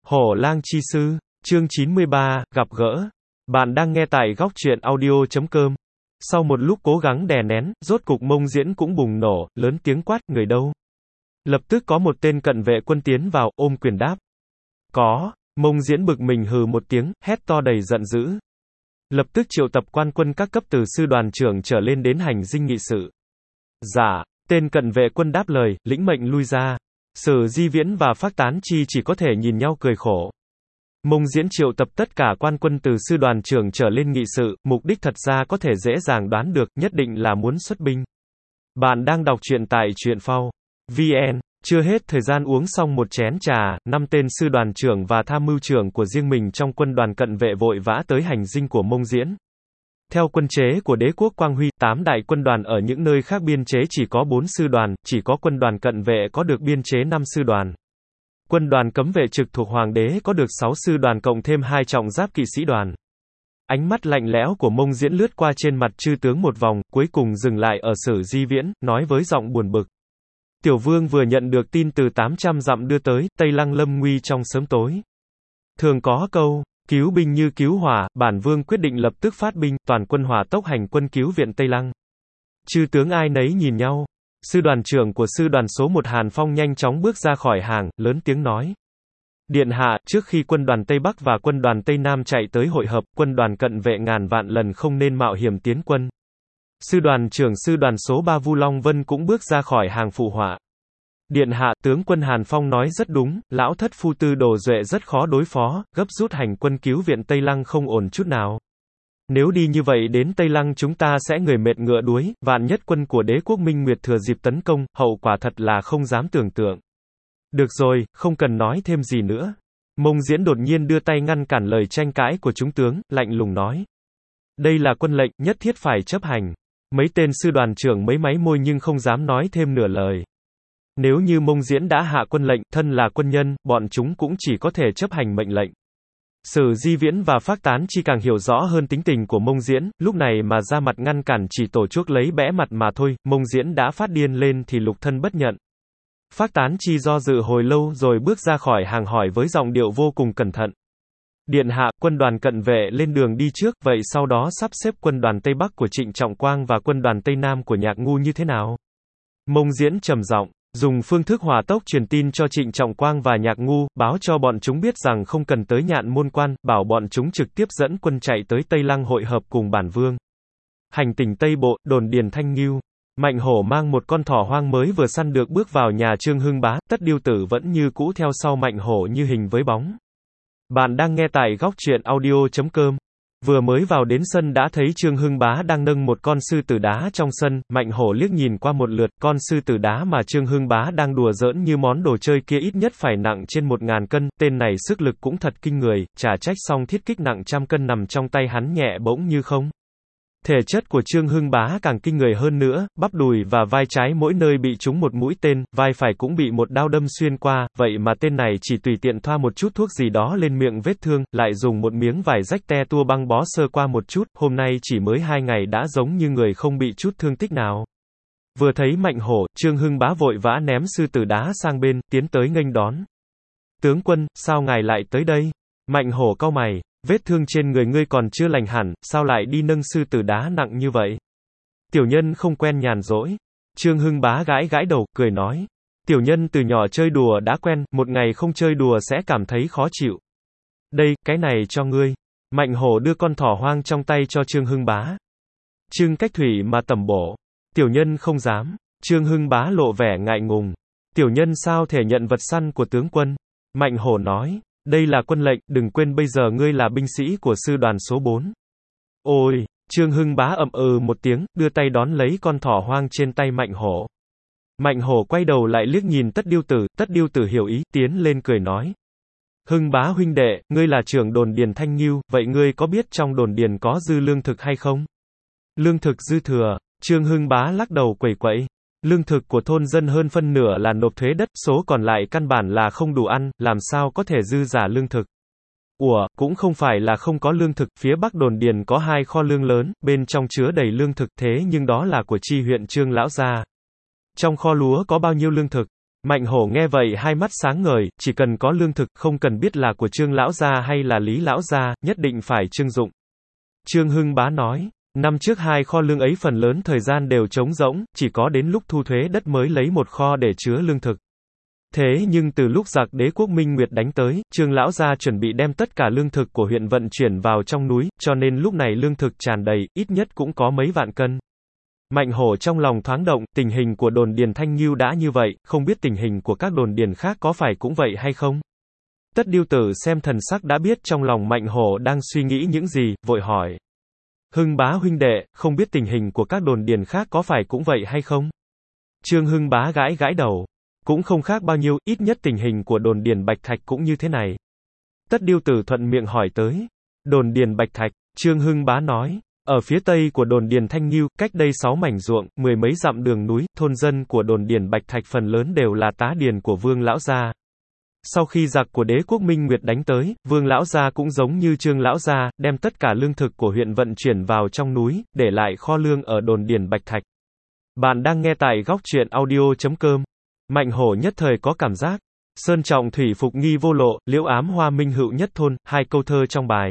Hổ lang chi sư, chương 93, gặp gỡ. Bạn đang nghe tại góc truyện audio.com. Sau một lúc cố gắng đè nén, rốt cục Mông Diễn cũng bùng nổ, lớn tiếng quát, người đâu? Lập tức có một tên cận vệ quân tiến vào, ôm quyền đáp. Có, Mông Diễn bực mình hừ một tiếng, hét to đầy giận dữ. Lập tức triệu tập quan quân các cấp từ sư đoàn trưởng trở lên đến hành dinh nghị sự. Dạ, tên cận vệ quân đáp lời, lĩnh mệnh lui ra. Sử Di Viễn và Phác Tán Chi chỉ có thể nhìn nhau cười khổ. Mông Diễn triệu tập tất cả quan quân từ sư đoàn trưởng trở lên nghị sự, mục đích thật ra có thể dễ dàng đoán được, nhất định là muốn xuất binh. Bạn đang đọc truyện tại truyện phao VN. Chưa hết thời gian uống xong một chén trà, 5 tên sư đoàn trưởng và tham mưu trưởng của riêng mình trong quân đoàn cận vệ vội vã tới hành dinh của Mông Diễn. Theo quân chế của đế quốc Quang Huy, 8 đại quân đoàn ở những nơi khác biên chế chỉ có 4 sư đoàn, chỉ có quân đoàn cận vệ có được biên chế 5 sư đoàn. Quân đoàn cấm vệ trực thuộc Hoàng đế có được 6 sư đoàn cộng thêm 2 trọng giáp kỵ sĩ đoàn. Ánh mắt lạnh lẽo của Mông Diễn lướt qua trên mặt chư tướng một vòng, cuối cùng dừng lại ở Sử Di Viễn, nói với giọng buồn bực. Tiểu vương vừa nhận được tin từ 800 dặm đưa tới, Tây Lăng lâm nguy trong sớm tối. Thường có câu, cứu binh như cứu hỏa, bản vương quyết định lập tức phát binh, toàn quân hỏa tốc hành quân cứu viện Tây Lăng. Chư tướng ai nấy nhìn nhau. Sư đoàn trưởng của sư đoàn số 1 Hàn Phong nhanh chóng bước ra khỏi hàng, lớn tiếng nói. Điện hạ, trước khi quân đoàn Tây Bắc và quân đoàn Tây Nam chạy tới hội hợp, quân đoàn cận vệ ngàn vạn lần không nên mạo hiểm tiến quân. Sư đoàn trưởng sư đoàn số 3 Vu Long Vân cũng bước ra khỏi hàng phụ họa. Điện hạ, tướng quân Hàn Phong nói rất đúng, lão thất phu Tư Đồ Duệ rất khó đối phó, gấp rút hành quân cứu viện Tây Lăng không ổn chút nào. Nếu đi như vậy đến Tây Lăng chúng ta sẽ người mệt ngựa đuối, vạn nhất quân của đế quốc Minh Nguyệt thừa dịp tấn công, hậu quả thật là không dám tưởng tượng. Được rồi, không cần nói thêm gì nữa. Mông Diễn đột nhiên đưa tay ngăn cản lời tranh cãi của chúng tướng, lạnh lùng nói. Đây là quân lệnh, nhất thiết phải chấp hành. Mấy tên sư đoàn trưởng mấy máy môi nhưng không dám nói thêm nửa lời. Nếu như Mông Diễn đã hạ quân lệnh, thân là quân nhân, bọn chúng cũng chỉ có thể chấp hành mệnh lệnh. Sử Di Viễn và Phác Tán Chi càng hiểu rõ hơn tính tình của Mông Diễn, lúc này mà ra mặt ngăn cản chỉ tổ chuốc lấy bẽ mặt mà thôi, Mông Diễn đã phát điên lên thì lục thân bất nhận. Phác Tán Chi do dự hồi lâu rồi bước ra khỏi hàng hỏi với giọng điệu vô cùng cẩn thận. Điện hạ, quân đoàn cận vệ lên đường đi trước, vậy sau đó sắp xếp quân đoàn Tây Bắc của Trịnh Trọng Quang và quân đoàn Tây Nam của Nhạc Ngu như thế nào? Mông Diễn trầm giọng. Dùng phương thức hỏa tốc truyền tin cho Trịnh Trọng Quang và Nhạc Ngu, báo cho bọn chúng biết rằng không cần tới Nhạn Môn Quan, bảo bọn chúng trực tiếp dẫn quân chạy tới Tây Lăng hội hợp cùng bản vương. Hành tỉnh Tây Bộ, đồn điền Thanh Ngưu. Mạnh Hổ mang một con thỏ hoang mới vừa săn được bước vào nhà Trương Hưng Bá, Tất Điêu Tử vẫn như cũ theo sau Mạnh Hổ như hình với bóng. Bạn đang nghe tại góc truyện audio.com. Vừa mới vào đến sân đã thấy Trương Hưng Bá đang nâng một con sư tử đá trong sân, Mạnh Hổ liếc nhìn qua một lượt, con sư tử đá mà Trương Hưng Bá đang đùa giỡn như món đồ chơi kia ít nhất phải nặng trên 1000 cân, tên này sức lực cũng thật kinh người, chả trách song thiết kích nặng trăm cân nằm trong tay hắn nhẹ bỗng như không. Thể chất của Trương Hưng Bá càng kinh người hơn nữa, bắp đùi và vai trái mỗi nơi bị trúng một mũi tên, vai phải cũng bị một đao đâm xuyên qua, vậy mà tên này chỉ tùy tiện thoa một chút thuốc gì đó lên miệng vết thương, lại dùng một miếng vải rách te tua băng bó sơ qua một chút, hôm nay chỉ mới 2 ngày đã giống như người không bị chút thương tích nào. Vừa thấy Mạnh Hổ, Trương Hưng Bá vội vã ném sư tử đá sang bên, tiến tới nghênh đón. Tướng quân, sao ngài lại tới đây? Mạnh Hổ cau mày. Vết thương trên người ngươi còn chưa lành hẳn, sao lại đi nâng sư tử đá nặng như vậy? Tiểu nhân không quen nhàn rỗi. Trương Hưng Bá gãi gãi đầu, cười nói. Tiểu nhân từ nhỏ chơi đùa đã quen, một ngày không chơi đùa sẽ cảm thấy khó chịu. Đây, cái này cho ngươi. Mạnh Hổ đưa con thỏ hoang trong tay cho Trương Hưng Bá. Trương cách thủy mà tẩm bổ. Tiểu nhân không dám. Trương Hưng Bá lộ vẻ ngại ngùng. Tiểu nhân sao thể nhận vật săn của tướng quân? Mạnh Hổ nói. Đây là quân lệnh, đừng quên bây giờ ngươi là binh sĩ của sư đoàn số 4. Ôi, Trương Hưng Bá ậm ừ một tiếng, đưa tay đón lấy con thỏ hoang trên tay Mạnh Hổ. Mạnh Hổ quay đầu lại liếc nhìn Tất Điêu Tử hiểu ý, tiến lên cười nói. Hưng Bá huynh đệ, ngươi là trưởng đồn điền Thanh Ngưu, vậy ngươi có biết trong đồn điền có dư lương thực hay không? Lương thực dư thừa, Trương Hưng Bá lắc đầu quẩy quẩy. Lương thực của thôn dân hơn phân nửa là nộp thuế đất, số còn lại căn bản là không đủ ăn, làm sao có thể dư giả lương thực. Cũng không phải là không có lương thực, phía Bắc đồn điền có 2 kho lương lớn, bên trong chứa đầy lương thực thế nhưng đó là của chi huyện Trương lão gia. Trong kho lúa có bao nhiêu lương thực? Mạnh hổ nghe vậy hai mắt sáng ngời, chỉ cần có lương thực, không cần biết là của Trương lão gia hay là Lý lão gia, nhất định phải trưng dụng. Trương Hưng Bá nói, năm trước hai kho lương ấy phần lớn thời gian đều trống rỗng, chỉ có đến lúc thu thuế đất mới lấy một kho để chứa lương thực. Thế nhưng từ lúc giặc đế quốc Minh Nguyệt đánh tới, Trương lão gia chuẩn bị đem tất cả lương thực của huyện vận chuyển vào trong núi, cho nên lúc này lương thực tràn đầy, ít nhất cũng có mấy vạn cân. Mạnh hổ trong lòng thoáng động, tình hình của đồn điền Thanh Ngưu đã như vậy, không biết tình hình của các đồn điền khác có phải cũng vậy hay không? Tất Điêu Tử xem thần sắc đã biết trong lòng Mạnh hổ đang suy nghĩ những gì, vội hỏi. Hưng Bá huynh đệ, không biết tình hình của các đồn điền khác có phải cũng vậy hay không? Trương Hưng Bá gãi gãi đầu. Cũng không khác bao nhiêu, ít nhất tình hình của đồn điền Bạch Thạch cũng như thế này. Tất Điêu Tử thuận miệng hỏi tới. Đồn điền Bạch Thạch, Trương Hưng Bá nói. Ở phía tây của đồn điền Thanh Ngưu, cách đây 6 mảnh ruộng, 10 mấy dặm đường núi, thôn dân của đồn điền Bạch Thạch phần lớn đều là tá điền của Vương lão gia. Sau khi giặc của đế quốc Minh Nguyệt đánh tới, Vương lão gia cũng giống như Trương lão gia, đem tất cả lương thực của huyện vận chuyển vào trong núi, để lại kho lương ở đồn điền Bạch Thạch. Bạn đang nghe tại góc truyện audio.com. Mạnh hổ nhất thời có cảm giác. Sơn trọng thủy phục nghi vô lộ, liễu ám hoa minh hữu nhất thôn, hai câu thơ trong bài.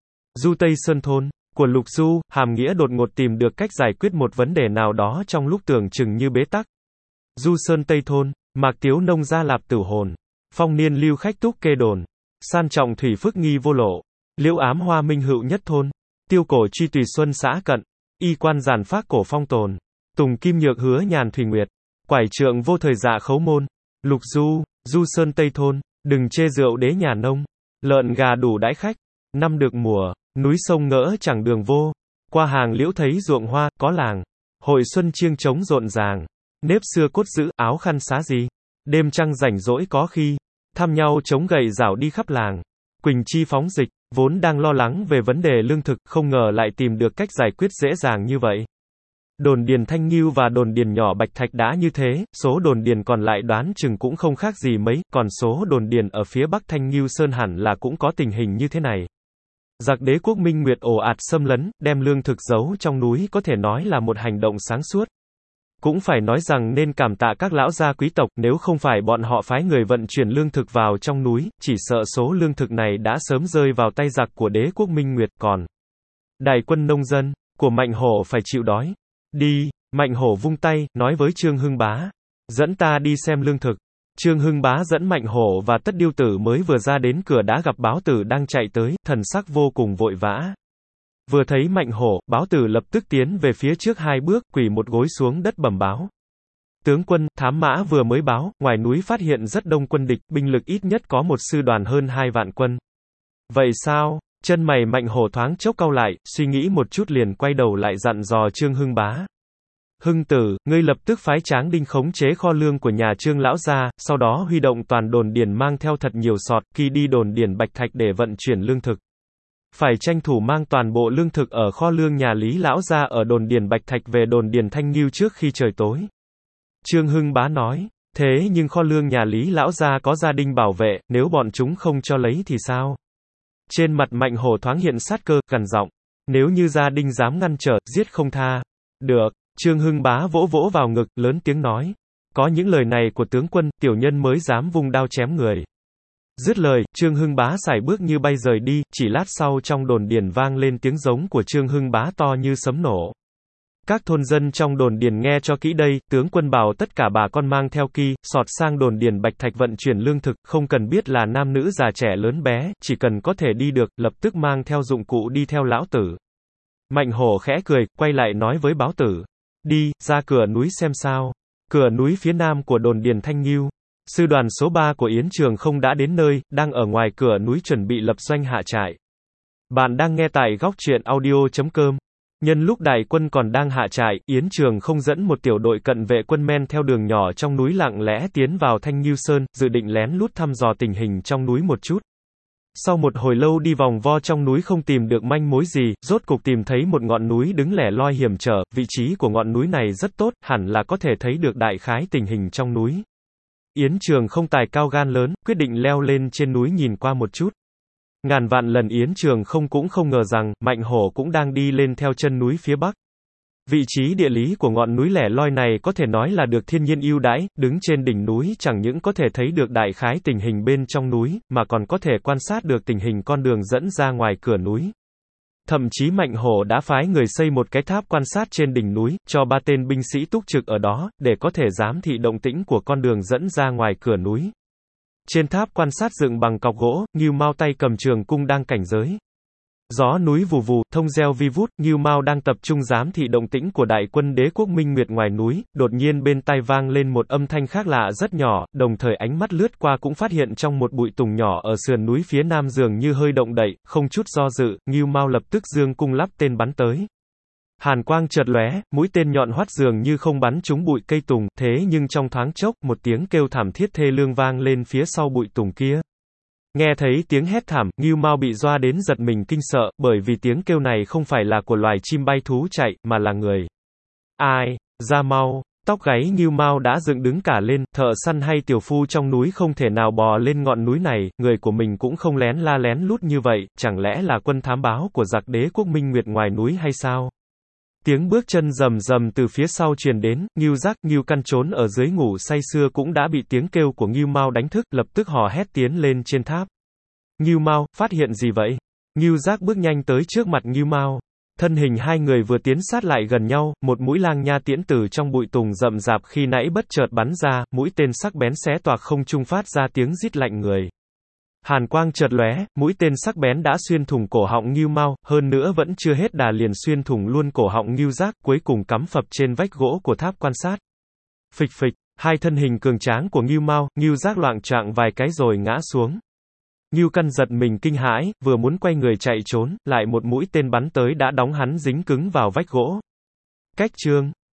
Du Tây Sơn thôn của Lục Du, hàm nghĩa đột ngột tìm được cách giải quyết một vấn đề nào đó trong lúc tưởng chừng như bế tắc. Du Sơn Tây thôn, mạc tiếu nông gia lạp tử hồn. Phong niên lưu khách túc kê đồn. San trọng thủy phức nghi vô lộ. Liễu ám hoa minh hữu nhất thôn. Tiêu cổ truy tùy xuân xã cận. Y quan giản phác cổ phong tồn. Tùng kim nhược hứa nhàn thủy nguyệt. Quải trượng vô thời dạ khấu môn. Lục Du, Du Sơn Tây thôn. Đừng chê rượu đế nhà nông. Lợn gà đủ đãi khách. Năm được mùa. Núi sông ngỡ chẳng đường vô. Qua hàng liễu thấy ruộng hoa, có làng. Hội xuân chiêng trống rộn ràng. Nếp xưa cốt giữ, áo khăn xá gì. Đêm trăng rảnh rỗi có khi. Thăm nhau chống gậy rảo đi khắp làng. Quỳnh chi phóng dịch, vốn đang lo lắng về vấn đề lương thực, không ngờ lại tìm được cách giải quyết dễ dàng như vậy. Đồn điền Thanh Ngưu và đồn điền nhỏ Bạch Thạch đã như thế, số đồn điền còn lại đoán chừng cũng không khác gì mấy, còn số đồn điền ở phía Bắc Thanh Ngưu Sơn hẳn là cũng có tình hình như thế này. Giặc đế quốc Minh Nguyệt ồ ạt xâm lấn, đem lương thực giấu trong núi có thể nói là một hành động sáng suốt. Cũng phải nói rằng nên cảm tạ các lão gia quý tộc, nếu không phải bọn họ phái người vận chuyển lương thực vào trong núi, chỉ sợ số lương thực này đã sớm rơi vào tay giặc của đế quốc Minh Nguyệt, còn đại quân nông dân của Mạnh hổ phải chịu đói. Đi, Mạnh hổ vung tay, nói với Trương Hưng Bá. Dẫn ta đi xem lương thực. Trương Hưng Bá dẫn Mạnh hổ và Tất Điêu Tử mới vừa ra đến cửa đã gặp Báo Tử đang chạy tới, thần sắc vô cùng vội vã. Vừa thấy Mạnh hổ, Báo Tử lập tức tiến về phía trước 2 bước, quỳ một gối xuống đất bẩm báo. Tướng quân, thám mã vừa mới báo, ngoài núi phát hiện rất đông quân địch, binh lực ít nhất có một sư đoàn hơn 2 vạn quân. Vậy sao? Chân mày Mạnh hổ thoáng chốc cau lại, suy nghĩ một chút liền quay đầu lại dặn dò Trương Hưng Bá. Hưng tử, ngươi lập tức phái Tráng Đinh khống chế kho lương của nhà Trương lão gia, sau đó huy động toàn đồn điền mang theo thật nhiều sọt, khi đi đồn điền Bạch Thạch để vận chuyển lương thực. Phải tranh thủ mang toàn bộ lương thực ở kho lương nhà Lý lão gia ở đồn điền Bạch Thạch về đồn điền Thanh Ngưu trước khi trời tối. Trương Hưng Bá nói, thế nhưng kho lương nhà Lý lão gia có gia đình bảo vệ, nếu bọn chúng không cho lấy thì sao? Trên mặt Mạnh hổ thoáng hiện sát cơ, gằn giọng, nếu như gia đình dám ngăn trở, giết không tha. Được. Trương Hưng Bá vỗ vỗ vào ngực, lớn tiếng nói. Có những lời này của tướng quân, tiểu nhân mới dám vung đao chém người. Dứt lời, Trương Hưng Bá sải bước như bay rời đi, chỉ lát sau trong đồn điền vang lên tiếng giống của Trương Hưng Bá to như sấm nổ. Các thôn dân trong đồn điền nghe cho kỹ đây, tướng quân bảo tất cả bà con mang theo ki, sọt sang đồn điền Bạch Thạch vận chuyển lương thực, không cần biết là nam nữ già trẻ lớn bé, chỉ cần có thể đi được, lập tức mang theo dụng cụ đi theo lão tử. Mạnh hổ khẽ cười, quay lại nói với Báo Tử. Đi, ra cửa núi xem sao. Cửa núi phía nam của đồn điền Thanh Ngưu. Sư đoàn số 3 của Yến Trường không đã đến nơi, đang ở ngoài cửa núi chuẩn bị lập doanh hạ trại. Bạn đang nghe tại góc truyện audio.com. Nhân lúc đại quân còn đang hạ trại, Yến Trường không dẫn một tiểu đội cận vệ quân men theo đường nhỏ trong núi lặng lẽ tiến vào Thanh Ngưu Sơn, dự định lén lút thăm dò tình hình trong núi một chút. Sau một hồi lâu đi vòng vo trong núi không tìm được manh mối gì, rốt cục tìm thấy một ngọn núi đứng lẻ loi hiểm trở, vị trí của ngọn núi này rất tốt, hẳn là có thể thấy được đại khái tình hình trong núi. Yến Trường không tài cao gan lớn, quyết định leo lên trên núi nhìn qua một chút. Ngàn vạn lần Yến Trường không cũng không ngờ rằng, Mạnh hổ cũng đang đi lên theo chân núi phía bắc. Vị trí địa lý của ngọn núi lẻ loi này có thể nói là được thiên nhiên ưu đãi, đứng trên đỉnh núi chẳng những có thể thấy được đại khái tình hình bên trong núi, mà còn có thể quan sát được tình hình con đường dẫn ra ngoài cửa núi. Thậm chí Mạnh Hổ đã phái người xây một cái tháp quan sát trên đỉnh núi, cho 3 tên binh sĩ túc trực ở đó, để có thể giám thị động tĩnh của con đường dẫn ra ngoài cửa núi. Trên tháp quan sát dựng bằng cọc gỗ, Ngưu Mao tay cầm trường cung đang cảnh giới. Gió núi vù vù, thông reo vi vút, Ngưu Mao đang tập trung giám thị động tĩnh của đại quân đế quốc Minh Nguyệt ngoài núi, đột nhiên bên tai vang lên một âm thanh khác lạ rất nhỏ, đồng thời ánh mắt lướt qua cũng phát hiện trong một bụi tùng nhỏ ở sườn núi phía nam dường như hơi động đậy, không chút do dự, Ngưu Mao lập tức giương cung lắp tên bắn tới. Hàn quang chợt lóe, mũi tên nhọn hoắt dường như không bắn trúng bụi cây tùng, thế nhưng trong thoáng chốc, một tiếng kêu thảm thiết thê lương vang lên phía sau bụi tùng kia. Nghe thấy tiếng hét thảm, Ngưu Mao bị doa đến giật mình kinh sợ, bởi vì tiếng kêu này không phải là của loài chim bay thú chạy, mà là người. Ai? Ra mau! Tóc gáy Ngưu Mao đã dựng đứng cả lên, thợ săn hay tiểu phu trong núi không thể nào bò lên ngọn núi này, người của mình cũng không lén la lén lút như vậy, chẳng lẽ là quân thám báo của giặc đế quốc Minh Nguyệt ngoài núi hay sao? Tiếng bước chân rầm rầm từ phía sau truyền đến, Ngưu Giác, Ngưu Căn trốn ở dưới ngủ say sưa cũng đã bị tiếng kêu của Ngưu Mao đánh thức, lập tức hò hét tiến lên trên tháp. Ngưu Mao, phát hiện gì vậy? Ngưu Giác bước nhanh tới trước mặt Ngưu Mao. Thân hình hai người vừa tiến sát lại gần nhau, một mũi lang nha tiễn từ trong bụi tùng rậm rạp khi nãy bất chợt bắn ra, mũi tên sắc bén xé toạc không trung phát ra tiếng rít lạnh người. Hàn quang chợt lóe, mũi tên sắc bén đã xuyên thủng cổ họng Ngưu Mao, hơn nữa vẫn chưa hết đà liền xuyên thủng luôn cổ họng Ngưu Giác, cuối cùng cắm phập trên vách gỗ của tháp quan sát. Phịch phịch, hai thân hình cường tráng của Ngưu Mao, Ngưu Giác loạng choạng vài cái rồi ngã xuống. Ngưu Căn giật mình kinh hãi, vừa muốn quay người chạy trốn, lại một mũi tên bắn tới đã đóng hắn dính cứng vào vách gỗ. Cách chương